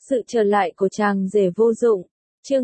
Sự trở lại của chàng rể vô dụng. Chương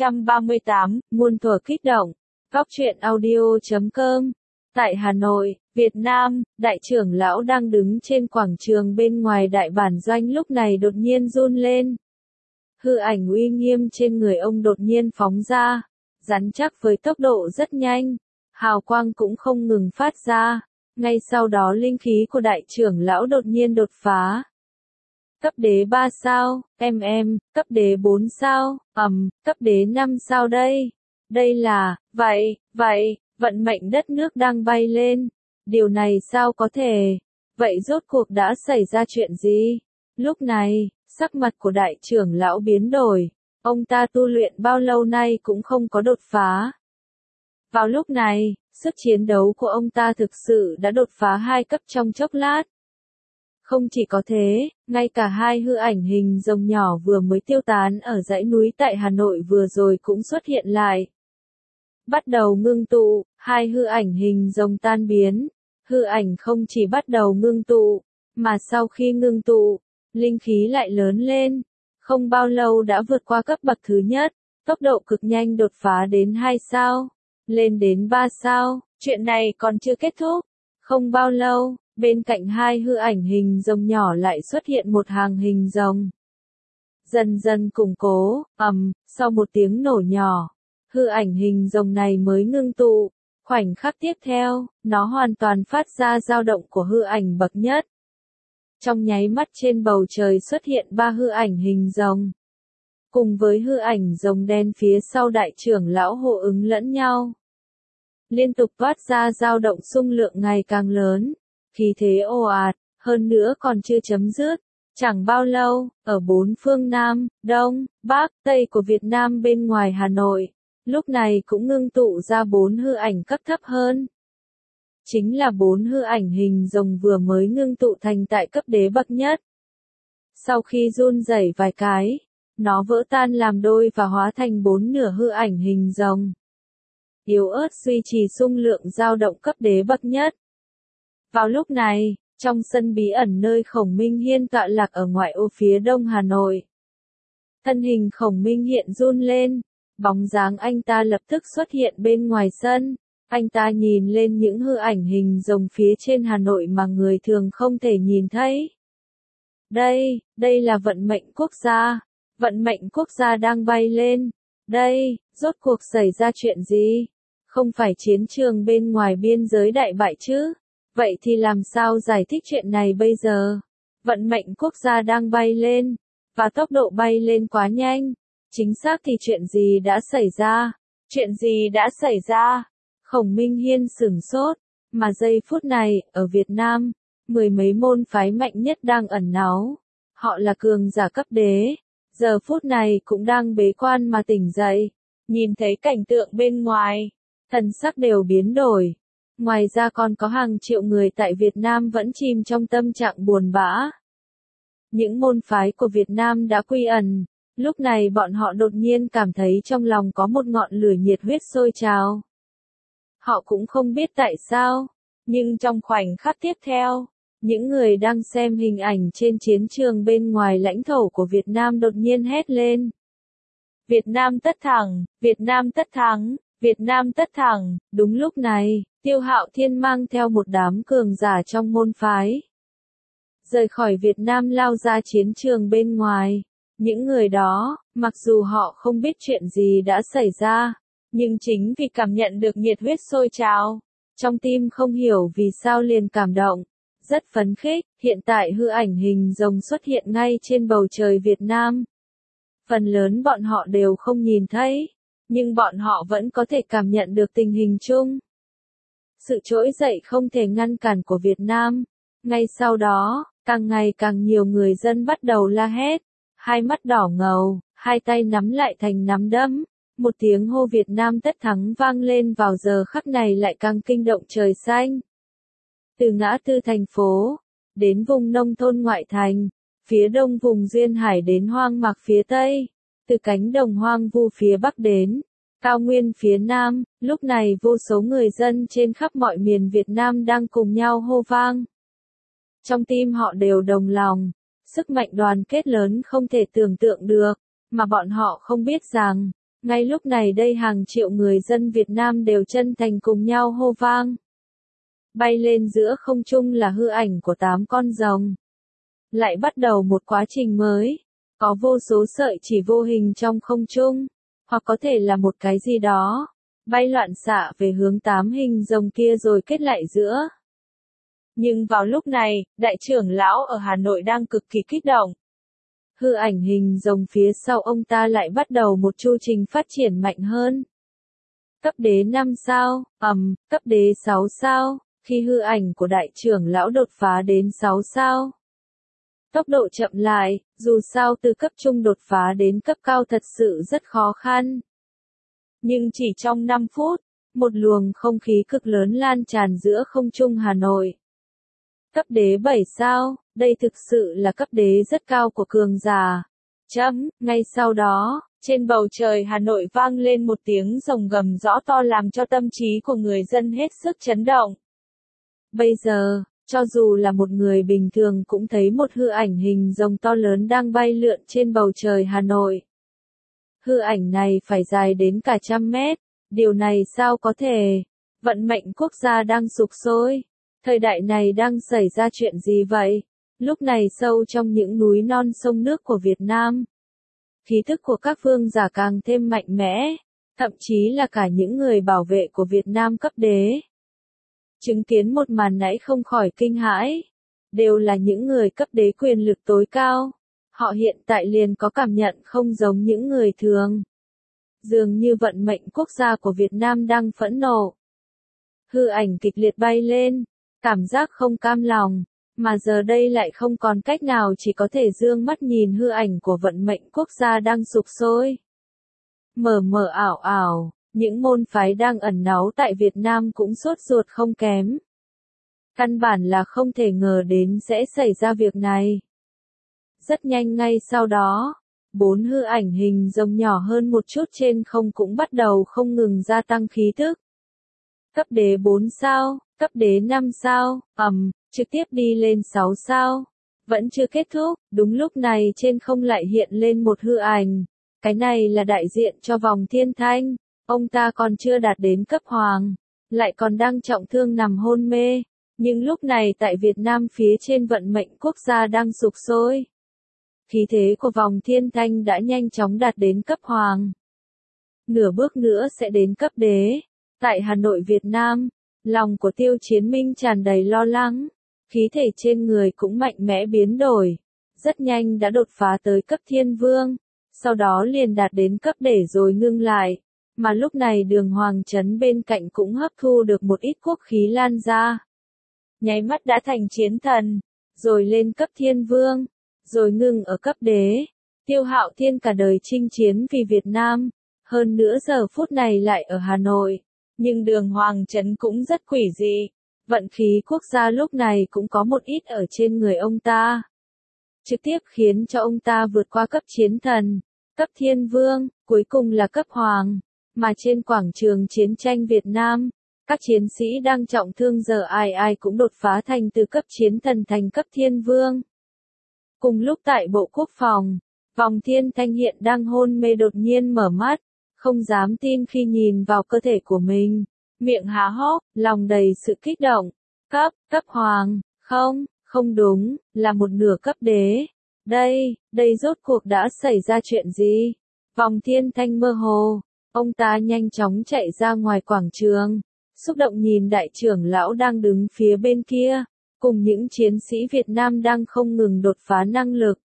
238, muôn thuở kích động. Góc truyện audio.com. Tại Hà Nội, Việt Nam, đại trưởng lão đang đứng trên quảng trường bên ngoài đại bản doanh lúc này đột nhiên run lên. Hư ảnh uy nghiêm trên người ông đột nhiên phóng ra, rắn chắc với tốc độ rất nhanh, hào quang cũng không ngừng phát ra. Ngay sau đó linh khí của đại trưởng lão đột nhiên đột phá. Cấp đế 3 sao, cấp đế 4 sao, cấp đế 5 sao đây. Đây là, vậy, vận mệnh đất nước đang bay lên. Điều này sao có thể? Vậy rốt cuộc đã xảy ra chuyện gì? Lúc này, sắc mặt của đại trưởng lão biến đổi. Ông ta tu luyện bao lâu nay cũng không có đột phá. Vào lúc này, sức chiến đấu của ông ta thực sự đã đột phá 2 cấp trong chốc lát. Không chỉ có thế, ngay cả hai hư ảnh hình rồng nhỏ vừa mới tiêu tán ở dãy núi tại Hà Nội vừa rồi cũng xuất hiện lại. Bắt đầu ngưng tụ, hai hư ảnh hình rồng tan biến. Hư ảnh không chỉ bắt đầu ngưng tụ, mà sau khi ngưng tụ, linh khí lại lớn lên. Không bao lâu đã vượt qua cấp bậc thứ nhất, tốc độ cực nhanh đột phá đến 2 sao, lên đến 3 sao. Chuyện này còn chưa kết thúc. Không bao lâu, bên cạnh hai hư ảnh hình rồng nhỏ lại xuất hiện một hàng hình rồng. Dần dần củng cố, sau một tiếng nổ nhỏ, hư ảnh hình rồng này mới ngưng tụ. Khoảnh khắc tiếp theo, nó hoàn toàn phát ra dao động của hư ảnh bậc nhất. Trong nháy mắt trên bầu trời xuất hiện 3 hư ảnh hình rồng. Cùng với hư ảnh rồng đen phía sau đại trưởng lão hô ứng lẫn nhau. Liên tục toát ra dao động xung lượng ngày càng lớn. Khí thế ồ ạt, hơn nữa còn chưa chấm dứt. Chẳng bao lâu, ở 4 phương Nam, Đông, Bắc, Tây của Việt Nam bên ngoài Hà Nội, lúc này cũng ngưng tụ ra 4 hư ảnh cấp thấp hơn. Chính là 4 hư ảnh hình rồng vừa mới ngưng tụ thành tại cấp đế bậc nhất. Sau khi run rẩy vài cái, nó vỡ tan làm đôi và hóa thành 4 nửa hư ảnh hình rồng. Yếu ớt duy trì xung lượng dao động cấp đế bậc nhất. Vào lúc này, trong sân bí ẩn nơi Khổng Minh Hiên tọa lạc ở ngoại ô phía đông Hà Nội. Thân hình Khổng Minh hiện run lên, bóng dáng anh ta lập tức xuất hiện bên ngoài sân. Anh ta nhìn lên những hư ảnh hình rồng phía trên Hà Nội mà người thường không thể nhìn thấy. Đây là vận mệnh quốc gia. Vận mệnh quốc gia đang bay lên. Đây, rốt cuộc xảy ra chuyện gì? Không phải chiến trường bên ngoài biên giới đại bại chứ? Vậy thì làm sao giải thích chuyện này bây giờ? Vận mệnh quốc gia đang bay lên, và tốc độ bay lên quá nhanh. Chính xác thì chuyện gì đã xảy ra? Chuyện gì đã xảy ra? Khổng Minh Hiên sửng sốt, mà giây phút này, ở Việt Nam, 10 mấy môn phái mạnh nhất đang ẩn náu. Họ là cường giả cấp đế, giờ phút này cũng đang bế quan mà tỉnh dậy. Nhìn thấy cảnh tượng bên ngoài, thần sắc đều biến đổi. Ngoài ra còn có hàng triệu người tại Việt Nam vẫn chìm trong tâm trạng buồn bã. Những môn phái của Việt Nam đã quy ẩn, lúc này bọn họ đột nhiên cảm thấy trong lòng có một ngọn lửa nhiệt huyết sôi trào. Họ cũng không biết tại sao, nhưng trong khoảnh khắc tiếp theo, những người đang xem hình ảnh trên chiến trường bên ngoài lãnh thổ của Việt Nam đột nhiên hét lên. Việt Nam tất thắng, Việt Nam tất thắng, Việt Nam tất thắng. Đúng lúc này, Tiêu Hạo Thiên mang theo một đám cường giả trong môn phái. Rời khỏi Việt Nam lao ra chiến trường bên ngoài. Những người đó, mặc dù họ không biết chuyện gì đã xảy ra, nhưng chính vì cảm nhận được nhiệt huyết sôi trào, trong tim không hiểu vì sao liền cảm động, rất phấn khích. Hiện tại hư ảnh hình rồng xuất hiện ngay trên bầu trời Việt Nam. Phần lớn bọn họ đều không nhìn thấy, nhưng bọn họ vẫn có thể cảm nhận được tình hình chung. Sự trỗi dậy không thể ngăn cản của Việt Nam. Ngay sau đó, càng ngày càng nhiều người dân bắt đầu la hét, hai mắt đỏ ngầu, hai tay nắm lại thành nắm đấm. Một tiếng hô Việt Nam tất thắng vang lên vào giờ khắc này lại càng kinh động trời xanh. Từ ngã tư thành phố, đến vùng nông thôn ngoại thành, phía đông vùng duyên hải đến hoang mạc phía tây, từ cánh đồng hoang vu phía bắc đến cao nguyên phía nam, lúc này vô số người dân trên khắp mọi miền Việt Nam đang cùng nhau hô vang. Trong tim họ đều đồng lòng, sức mạnh đoàn kết lớn không thể tưởng tượng được, mà bọn họ không biết rằng, ngay lúc này đây hàng triệu người dân Việt Nam đều chân thành cùng nhau hô vang. Bay lên giữa không trung là hư ảnh của 8 con rồng. Lại bắt đầu một quá trình mới, có vô số sợi chỉ vô hình trong không trung, hoặc có thể là một cái gì đó, bay loạn xạ về hướng 8 hình rồng kia rồi kết lại giữa. Nhưng vào lúc này, đại trưởng lão ở Hà Nội đang cực kỳ kích động. Hư ảnh hình rồng phía sau ông ta lại bắt đầu một chu trình phát triển mạnh hơn. Cấp đế 5 sao, cấp đế 6 sao, khi hư ảnh của đại trưởng lão đột phá đến 6 sao. Tốc độ chậm lại, dù sao từ cấp trung đột phá đến cấp cao thật sự rất khó khăn. Nhưng chỉ trong 5 phút, một luồng không khí cực lớn lan tràn giữa không trung Hà Nội. Cấp đế 7 sao, đây thực sự là cấp đế rất cao của cường giả. Ngay sau đó, trên bầu trời Hà Nội vang lên một tiếng rồng gầm rõ to làm cho tâm trí của người dân hết sức chấn động. Bây giờ, cho dù là một người bình thường cũng thấy một hư ảnh hình rồng to lớn đang bay lượn trên bầu trời Hà Nội. Hư ảnh này phải dài đến cả 100 mét, điều này sao có thể? Vận mệnh quốc gia đang sụp sôi. Thời đại này đang xảy ra chuyện gì vậy? Lúc này sâu trong những núi non sông nước của Việt Nam, khí thức của các vương giả càng thêm mạnh mẽ, thậm chí là cả những người bảo vệ của Việt Nam cấp đế. Chứng kiến một màn nãy không khỏi kinh hãi, đều là những người cấp đế quyền lực tối cao. Họ hiện tại liền có cảm nhận không giống những người thường. Dường như vận mệnh quốc gia của Việt Nam đang phẫn nộ. Hư ảnh kịch liệt bay lên, cảm giác không cam lòng, mà giờ đây lại không còn cách nào chỉ có thể dương mắt nhìn hư ảnh của vận mệnh quốc gia đang sụp sôi. Mờ mờ ảo ảo, những môn phái đang ẩn náu tại Việt Nam cũng sốt ruột không kém. Căn bản là không thể ngờ đến sẽ xảy ra việc này. Rất nhanh ngay sau đó, 4 hư ảnh hình rồng nhỏ hơn một chút trên không cũng bắt đầu không ngừng gia tăng khí tức. Cấp đế 4 sao, cấp đế 5 sao, trực tiếp đi lên 6 sao. Vẫn chưa kết thúc, đúng lúc này trên không lại hiện lên một hư ảnh. Cái này là đại diện cho vòng thiên thanh. Ông ta còn chưa đạt đến cấp hoàng, lại còn đang trọng thương nằm hôn mê. Nhưng lúc này tại Việt Nam phía trên vận mệnh quốc gia đang sụp sôi. Khí thế của vòng thiên thanh đã nhanh chóng đạt đến cấp hoàng. Nửa bước nữa sẽ đến cấp đế. Tại Hà Nội Việt Nam, lòng của Tiêu Chiến Minh tràn đầy lo lắng. Khí thể trên người cũng mạnh mẽ biến đổi. Rất nhanh đã đột phá tới cấp thiên vương. Sau đó liền đạt đến cấp đế rồi ngưng lại. Mà lúc này Đường Hoàng Trấn bên cạnh cũng hấp thu được một ít quốc khí lan ra. Nháy mắt đã thành chiến thần. Rồi lên cấp thiên vương. Rồi ngưng ở cấp đế. Tiêu Hạo Thiên cả đời chinh chiến vì Việt Nam. Hơn nữa giờ phút này lại ở Hà Nội. Nhưng Đường Hoàng Trấn cũng rất quỷ dị. Vận khí quốc gia lúc này cũng có một ít ở trên người ông ta. Trực tiếp khiến cho ông ta vượt qua cấp chiến thần, cấp thiên vương, cuối cùng là cấp hoàng. Mà trên quảng trường chiến tranh Việt Nam, các chiến sĩ đang trọng thương giờ ai ai cũng đột phá thành từ cấp chiến thần thành cấp thiên vương. Cùng lúc tại Bộ Quốc phòng, vòng thiên thanh hiện đang hôn mê đột nhiên mở mắt, không dám tin khi nhìn vào cơ thể của mình. Miệng há hốc, lòng đầy sự kích động. Cấp hoàng, không đúng, là một nửa cấp đế. Đây rốt cuộc đã xảy ra chuyện gì? Vòng thiên thanh mơ hồ, ông ta nhanh chóng chạy ra ngoài quảng trường, xúc động nhìn đại trưởng lão đang đứng phía bên kia, cùng những chiến sĩ Việt Nam đang không ngừng đột phá năng lực.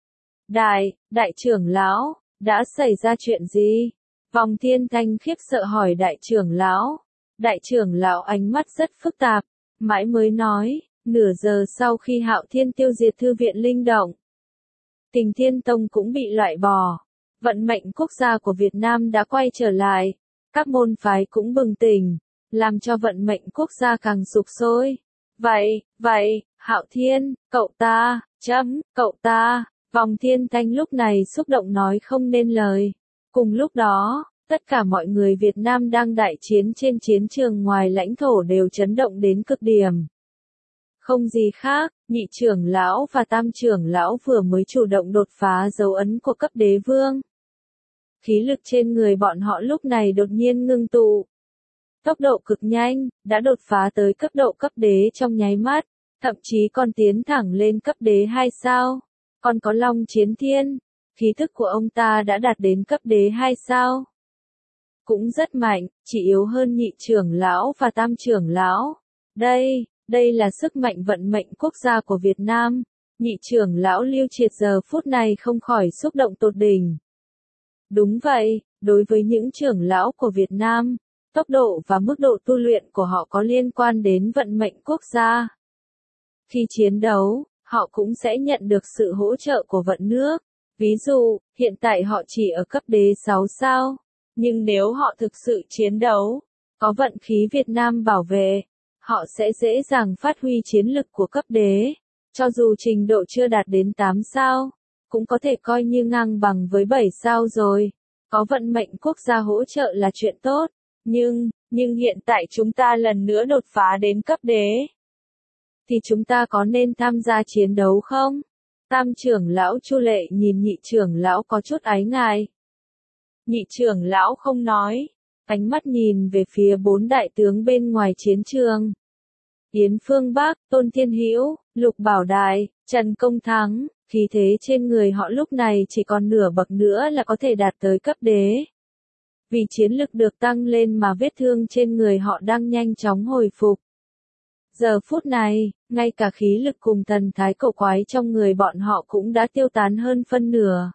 Đại trưởng lão, đã xảy ra chuyện gì? Vòng thiên thanh khiếp sợ hỏi đại trưởng lão. Đại trưởng lão ánh mắt rất phức tạp, mãi mới nói, nửa giờ sau khi Hạo Thiên tiêu diệt thư viện linh động, Kình Thiên Tông cũng bị loại bỏ. Vận mệnh quốc gia của Việt Nam đã quay trở lại, các môn phái cũng bừng tỉnh, làm cho vận mệnh quốc gia càng sục sôi. Vậy, Hạo Thiên, cậu ta, vòng thiên thanh lúc này xúc động nói không nên lời. Cùng lúc đó, tất cả mọi người Việt Nam đang đại chiến trên chiến trường ngoài lãnh thổ đều chấn động đến cực điểm. Không gì khác, Nhị trưởng lão và tam trưởng lão vừa mới chủ động đột phá dấu ấn của cấp đế vương. Khí lực trên người bọn họ lúc này đột nhiên ngưng tụ. Tốc độ cực nhanh, đã đột phá tới cấp độ cấp đế trong nháy mắt, thậm chí còn tiến thẳng lên cấp đế 2 sao. Còn có Long Chiến Thiên, khí thức của ông ta đã đạt đến cấp đế 2 sao. Cũng rất mạnh, chỉ yếu hơn nhị trưởng lão và tam trưởng lão. Đây là sức mạnh vận mệnh quốc gia của Việt Nam. Nhị trưởng lão Lưu Triệt giờ phút này không khỏi xúc động tột đỉnh. Đúng vậy, đối với những trưởng lão của Việt Nam, tốc độ và mức độ tu luyện của họ có liên quan đến vận mệnh quốc gia. Khi chiến đấu, họ cũng sẽ nhận được sự hỗ trợ của vận nước. Ví dụ, hiện tại họ chỉ ở cấp đế 6 sao. Nhưng nếu họ thực sự chiến đấu, có vận khí Việt Nam bảo vệ, họ sẽ dễ dàng phát huy chiến lực của cấp đế. Cho dù trình độ chưa đạt đến 8 sao, cũng có thể coi như ngang bằng với 7 sao rồi. Có vận mệnh quốc gia hỗ trợ là chuyện tốt. Nhưng hiện tại chúng ta lần nữa đột phá đến cấp đế. Thì chúng ta có nên tham gia chiến đấu không? Tam trưởng lão Chu Lệ nhìn nhị trưởng lão có chút ái ngại. Nhị trưởng lão không nói, ánh mắt nhìn về phía 4 đại tướng bên ngoài chiến trường. Yến Phương Bắc, Tôn Thiên Hữu, Lục Bảo Đại, Trần Công Thắng, khí thế trên người họ lúc này chỉ còn nửa bậc nữa là có thể đạt tới cấp đế. Vì chiến lực được tăng lên mà vết thương trên người họ đang nhanh chóng hồi phục. Giờ phút này, ngay cả khí lực cùng thần thái cổ quái trong người bọn họ cũng đã tiêu tán hơn phân nửa.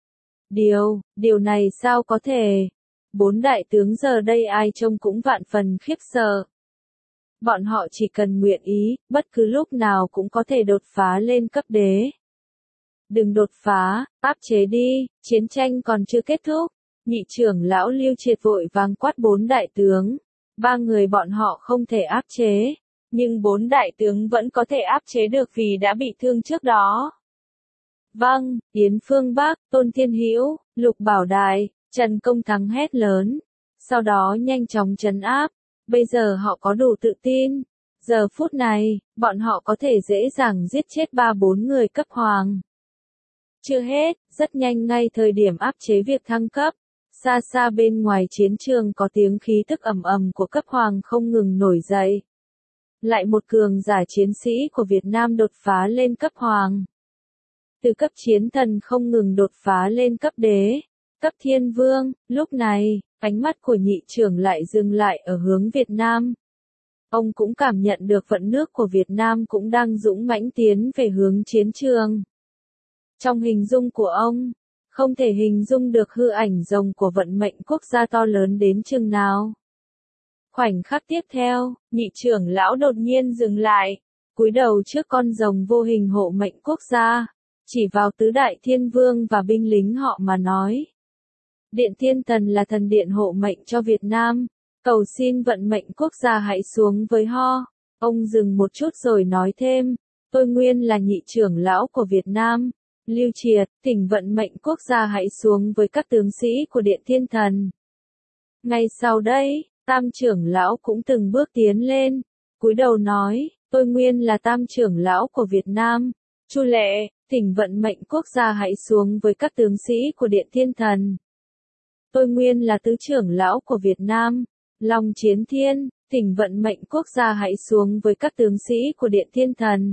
Điều này sao có thể? 4 đại tướng giờ đây ai trông cũng vạn phần khiếp sợ. Bọn họ chỉ cần nguyện ý, bất cứ lúc nào cũng có thể đột phá lên cấp đế. Đừng đột phá, áp chế đi, chiến tranh còn chưa kết thúc. Nhị trưởng lão Lưu Triệt vội vàng quát 4 đại tướng. 3 người bọn họ không thể áp chế. Nhưng 4 đại tướng vẫn có thể áp chế được vì đã bị thương trước đó. Vâng, Yến Phương Bắc, Tôn Thiên Hữu, Lục Bảo Đại, Trần Công Thắng hét lớn. Sau đó nhanh chóng trấn áp. Bây giờ họ có đủ tự tin. Giờ phút này, bọn họ có thể dễ dàng giết chết 3-4 người cấp hoàng. Chưa hết, rất nhanh ngay thời điểm áp chế việc thăng cấp. Xa xa bên ngoài chiến trường có tiếng khí tức ầm ầm của cấp hoàng không ngừng nổi dậy. Lại một cường giả chiến sĩ của Việt Nam đột phá lên cấp hoàng. Từ cấp chiến thần không ngừng đột phá lên cấp đế, cấp thiên vương. Lúc này, ánh mắt của nhị trưởng lại dừng lại ở hướng Việt Nam. Ông cũng cảm nhận được vận nước của Việt Nam cũng đang dũng mãnh tiến về hướng chiến trường. Trong hình dung của ông, không thể hình dung được hư ảnh rồng của vận mệnh quốc gia to lớn đến chừng nào. Khoảnh khắc tiếp theo, nhị trưởng lão đột nhiên dừng lại, cúi đầu trước con rồng vô hình hộ mệnh quốc gia, chỉ vào tứ đại thiên vương và binh lính họ mà nói. Điện Thiên Thần là thần điện hộ mệnh cho Việt Nam, cầu xin vận mệnh quốc gia hãy xuống với ho. Ông dừng một chút rồi nói thêm, tôi nguyên là nhị trưởng lão của Việt Nam, Lưu Triệt, thỉnh vận mệnh quốc gia hãy xuống với các tướng sĩ của Điện Thiên Thần. Ngay sau đây, tam trưởng lão cũng từng bước tiến lên, cúi đầu nói, tôi nguyên là tam trưởng lão của Việt Nam, Chu Lệ, thỉnh vận mệnh quốc gia hãy xuống với các tướng sĩ của Điện Thiên Thần. Tôi nguyên là tứ trưởng lão của Việt Nam, Long Chiến Thiên, thỉnh vận mệnh quốc gia hãy xuống với các tướng sĩ của Điện Thiên Thần.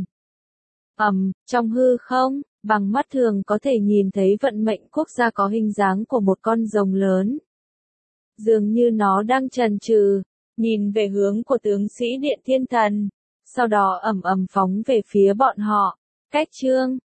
Trong hư không, bằng mắt thường có thể nhìn thấy vận mệnh quốc gia có hình dáng của một con rồng lớn. Dường như nó đang chần chừ, nhìn về hướng của tướng sĩ Điện Thiên Thần, sau đó phóng về phía bọn họ. Cách chương